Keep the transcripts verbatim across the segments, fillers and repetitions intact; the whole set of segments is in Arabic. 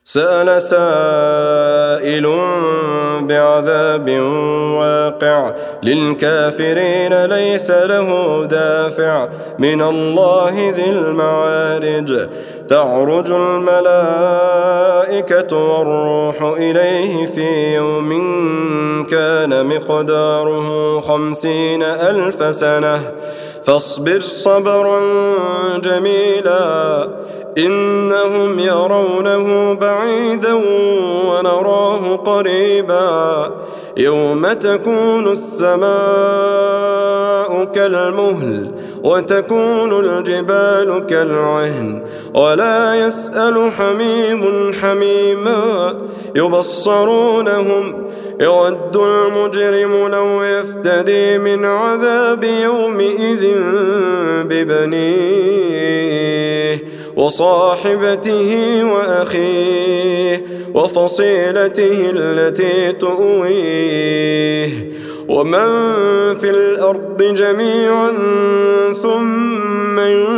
سأل سائل بعذاب واقع للكافرين ليس له دافع من الله ذي المعارج تعرج الملائكة والروح إليه في يوم كان مقداره خمسين ألف سنة فاصبر صبرا جميلا إنهم يرونه بعيدا ونراه قريبا يوم تكون السماء كالمهل وتكون الجبال كالعهن ولا يسأل حميم حميما يبصرونهم يود المجرم لو يفتدي من عذاب يومئذ ببنيه وصاحبته وأخيه وفصيلته التي تؤويه ومن في الأرض جميعا ثم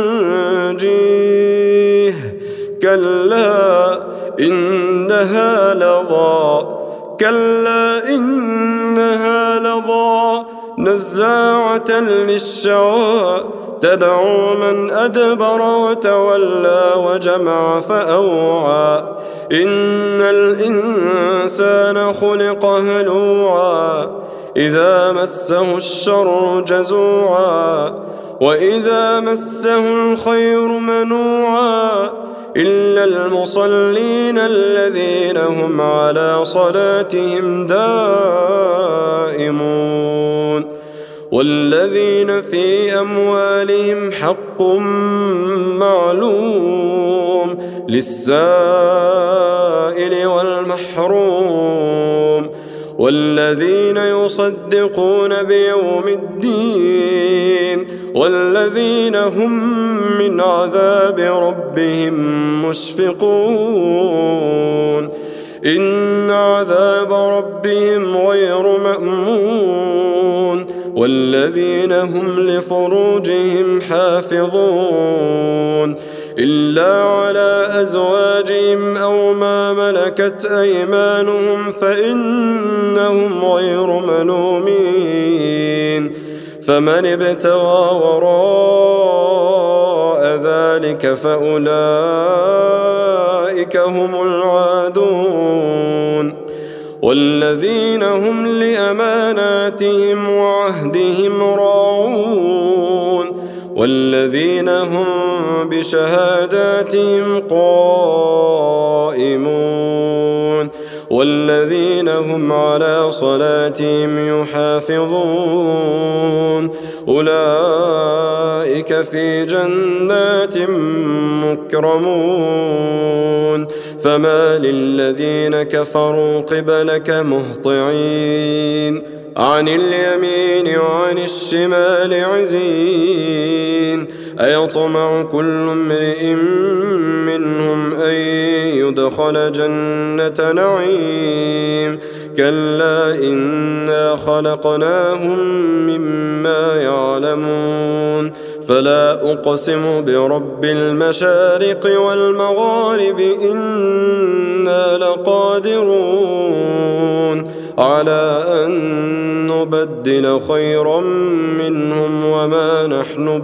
ينجيه كلا إنها لظى كلا إنها لظى نزاعة للشوى تدعو من أدبر وتولى وجمع فأوعى إن الإنسان خلق هلوعا إذا مسه الشر جزوعا وإذا مسه الخير منوعا إلا المصلين الذين هم على صلاتهم دائمون والذين في أموالهم حق معلوم للسائل والمحروم والذين يصدقون بيوم الدين والذين هم من عذاب ربهم مشفقون إن عذاب ربهم غير مأمون والذين هم لفروجهم حافظون إلا على أزواجهم أو ما ملكت أيمانهم فإنهم غير ملومين فمن ابتغى وراء ذلك فأولئك هم العادون والذين هم لأماناتهم وعهدهم راعون والذين هم بشهاداتهم قائمون والذين هم على صلاتهم يحافظون أولئك في جنات مكرمون فما للذين كفروا قبلك مهطعين عن اليمين وعن الشمال عزين أيطمع كل امرئ منهم أن يدخل جنة نعيم كلا إنا خلقناهم مما يعلمون فلا أقسم برب المشارق والمغارب إنا لقادرون على أن نبدل خيرا منهم وما نحن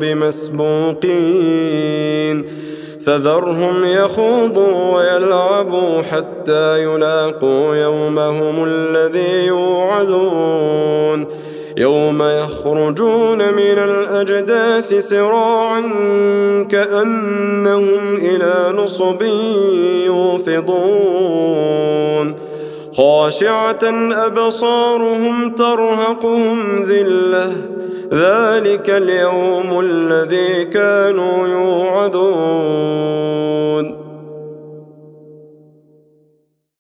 بمسبوقين فذرهم يخوضوا ويلعبوا حتى يلاقوا يومهم الذي يوعدون يوم يخرجون من الأجداث سراعا كأنهم إلى نصب يوفضون خاشعة أبصارهم ترهقهم ذلة ذلك اليوم الذي كانوا يوعدون